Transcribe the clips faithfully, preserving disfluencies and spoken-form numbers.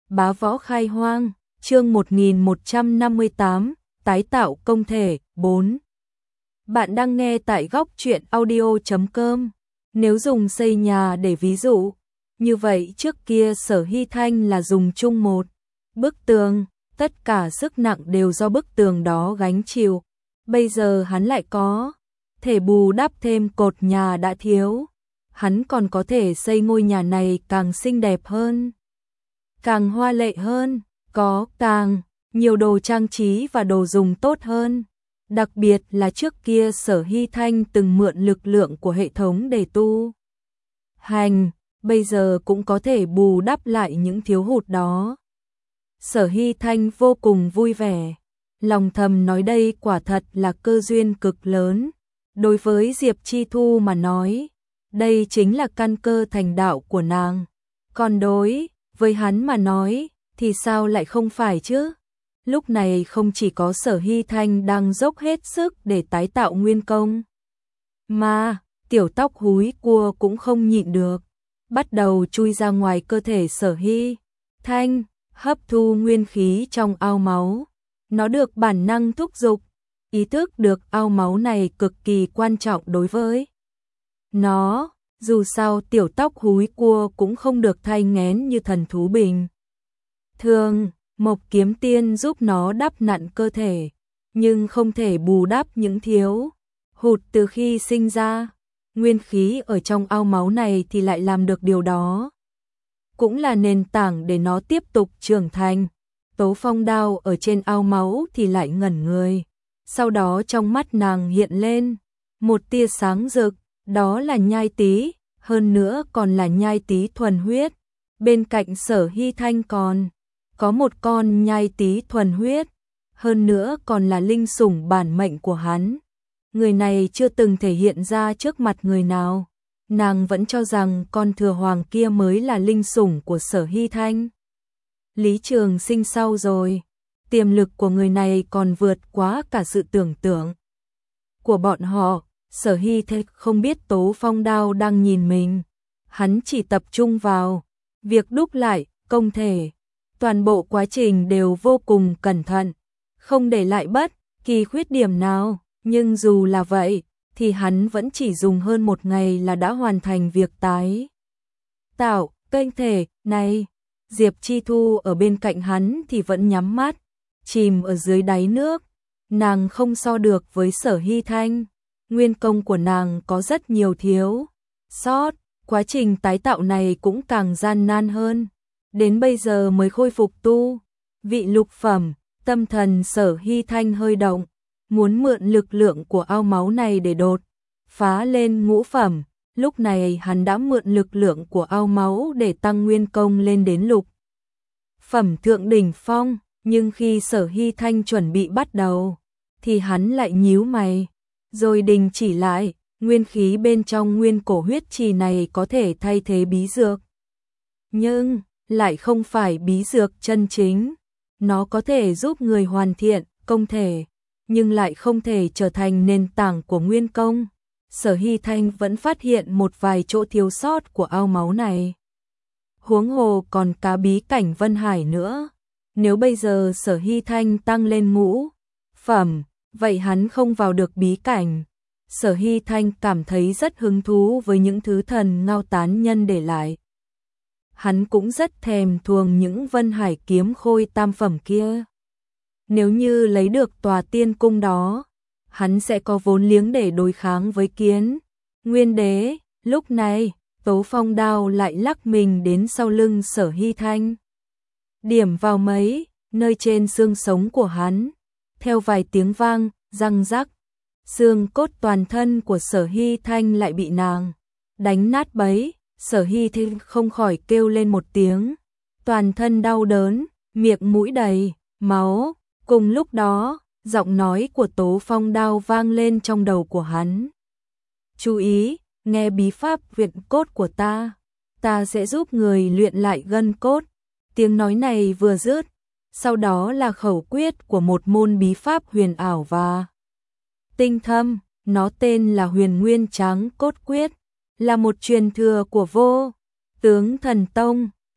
Bá Võ Khai Hoang, chương một nghìn một trăm năm mươi tám, tái tạo công thể, bốn. Bạn đang nghe tại góc truyện audio chấm com. Nếu dùng xây nhà để ví dụ, như vậy trước kia Sở Hy Thanh là dùng chung một bức tường, tất cả sức nặng đều do bức tường đó gánh chịu. Bây giờ hắn lại có thể bù đắp thêm cột nhà đã thiếu. Hắn còn có thể xây ngôi nhà này càng xinh đẹp hơn, càng hoa lệ hơn, có càng nhiều đồ trang trí và đồ dùng tốt hơn. Đặc biệt là trước kia Sở Hy Thanh từng mượn lực lượng của hệ thống để tu hành, bây giờ cũng có thể bù đắp lại những thiếu hụt đó. Sở Hy Thanh vô cùng vui vẻ, lòng thầm nói đây quả thật là cơ duyên cực lớn. Đối với Diệp Chi Thu mà nói, đây chính là căn cơ thành đạo của nàng. Còn đối với hắn mà nói, thì sao lại không phải chứ? Lúc này không chỉ có Sở Hy Thanh đang dốc hết sức để tái tạo nguyên công, mà tiểu tóc húi cua cũng không nhịn được, bắt đầu chui ra ngoài cơ thể Sở Hy Thanh, hấp thu nguyên khí trong ao máu. Nó được bản năng thúc giục, ý thức được ao máu này cực kỳ quan trọng đối với nó. Dù sao tiểu tóc húi cua cũng không được thai nghén như thần thú bình thường. Mộc Kiếm Tiên giúp nó đắp nặn cơ thể, nhưng không thể bù đắp những thiếu hụt từ khi sinh ra. Nguyên khí ở trong ao máu này thì lại làm được điều đó, cũng là nền tảng để nó tiếp tục trưởng thành. Tố Phong Đao ở trên ao máu thì lại ngẩn người, sau đó trong mắt nàng hiện lên một tia sáng rực, đó là nhai tí, hơn nữa còn là nhai tí thuần huyết. Bên cạnh Sở Hy Thanh còn có một con nhai tí thuần huyết, hơn nữa còn là linh sủng bản mệnh của hắn. Người này chưa từng thể hiện ra trước mặt người nào, nàng vẫn cho rằng con thừa hoàng kia mới là linh sủng của Sở Hy Thanh. Lý Trường Sinh sau rồi, tiềm lực của người này còn vượt quá cả sự tưởng tượng của bọn họ. Sở Hy Thanh không biết Tố Phong Đao đang nhìn mình, hắn chỉ tập trung vào việc đúc lại công thể. Toàn bộ quá trình đều vô cùng cẩn thận, không để lại bất kỳ khuyết điểm nào, nhưng dù là vậy, thì hắn vẫn chỉ dùng hơn một ngày là đã hoàn thành việc tái tạo kênh thể này. Diệp Chi Thu ở bên cạnh hắn thì vẫn nhắm mắt, chìm ở dưới đáy nước. Nàng không so được với Sở Hy Thanh, nguyên công của nàng có rất nhiều thiếu sót, quá trình tái tạo này cũng càng gian nan hơn. Đến bây giờ mới khôi phục tu vị lục phẩm, tâm thần Sở Hy Thanh hơi động, muốn mượn lực lượng của ao máu này để đột phá lên ngũ phẩm. Lúc này hắn đã mượn lực lượng của ao máu để tăng nguyên công lên đến lục phẩm thượng đỉnh phong, nhưng khi Sở Hy Thanh chuẩn bị bắt đầu, thì hắn lại nhíu mày, rồi đình chỉ lại. Nguyên khí bên trong nguyên cổ huyết trì này có thể thay thế bí dược, nhưng lại không phải bí dược chân chính. Nó có thể giúp người hoàn thiện công thể, nhưng lại không thể trở thành nền tảng của nguyên công. Sở Hy Thanh vẫn phát hiện một vài chỗ thiếu sót của ao máu này. Huống hồ còn cá bí cảnh Vân Hải nữa. Nếu bây giờ Sở Hy Thanh tăng lên ngũ phẩm, vậy hắn không vào được bí cảnh. Sở Hy Thanh cảm thấy rất hứng thú với những thứ thần ngao tán nhân để lại. Hắn cũng rất thèm thuồng những Vân Hải kiếm khôi tam phẩm kia. Nếu như lấy được tòa tiên cung đó, hắn sẽ có vốn liếng để đối kháng với Kiến Nguyên Đế. Lúc này, Tố Phong Đao lại lắc mình đến sau lưng Sở Hy Thanh, điểm vào mấy nơi trên xương sống của hắn. Theo vài tiếng vang răng rắc, xương cốt toàn thân của Sở Hy Thanh lại bị nàng đánh nát bấy. Sở Hy Thanh không khỏi kêu lên một tiếng, toàn thân đau đớn, miệng mũi đầy máu. Cùng lúc đó, giọng nói của Tố Phong Đao vang lên trong đầu của hắn. Chú ý, nghe bí pháp luyện cốt của ta, ta sẽ giúp người luyện lại gân cốt. Tiếng nói này vừa dứt, sau đó là khẩu quyết của một môn bí pháp huyền ảo và tinh thâm, nó tên là Huyền Nguyên Tráng Cốt Quyết, là một truyền thừa của Vô Tướng Thần Tông,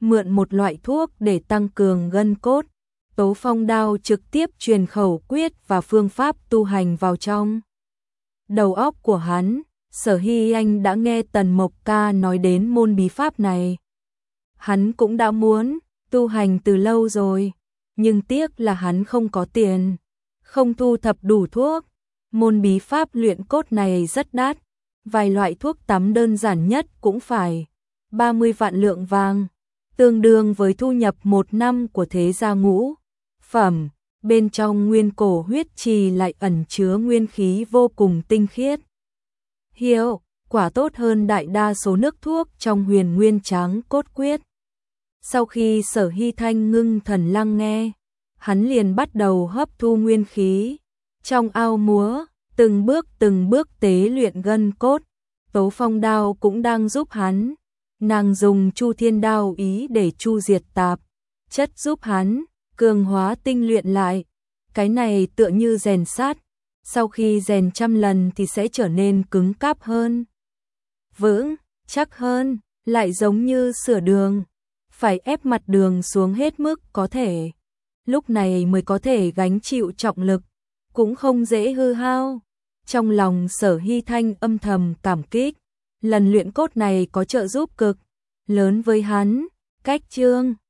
mượn một loại thuốc để tăng cường gân cốt. Tố Phong Đao trực tiếp truyền khẩu quyết và phương pháp tu hành vào trong đầu óc của hắn. Sở Hy Anh đã nghe Tần Mộc Ca nói đến môn bí pháp này. Hắn cũng đã muốn tu hành từ lâu rồi, nhưng tiếc là hắn không có tiền, không thu thập đủ thuốc. Môn bí pháp luyện cốt này rất đắt, vài loại thuốc tắm đơn giản nhất cũng phải ba mươi vạn lượng vàng, tương đương với thu nhập một năm của thế gia ngũ phẩm. Bên trong nguyên cổ huyết trì lại ẩn chứa nguyên khí vô cùng tinh khiết. Hiệu quả tốt hơn đại đa số nước thuốc trong Huyền Nguyên Tráng Cốt Quyết. Sau khi Sở Hy Thanh ngưng thần lắng nghe, hắn liền bắt đầu hấp thu nguyên khí trong ao múa, từng bước từng bước tế luyện gân cốt. Tố Phong Đao cũng đang giúp hắn, nàng dùng Chu Thiên Đao ý để chu diệt tạp chất giúp hắn cường hóa tinh luyện lại. Cái này tựa như rèn sắt, sau khi rèn trăm lần thì sẽ trở nên cứng cáp hơn, vững chắc hơn, lại giống như sửa đường, phải ép mặt đường xuống hết mức có thể, lúc này mới có thể gánh chịu trọng lực, cũng không dễ hư hao. Trong lòng Sở Hy Thanh âm thầm cảm kích, lần luyện cốt này có trợ giúp cực lớn với hắn. Cách chương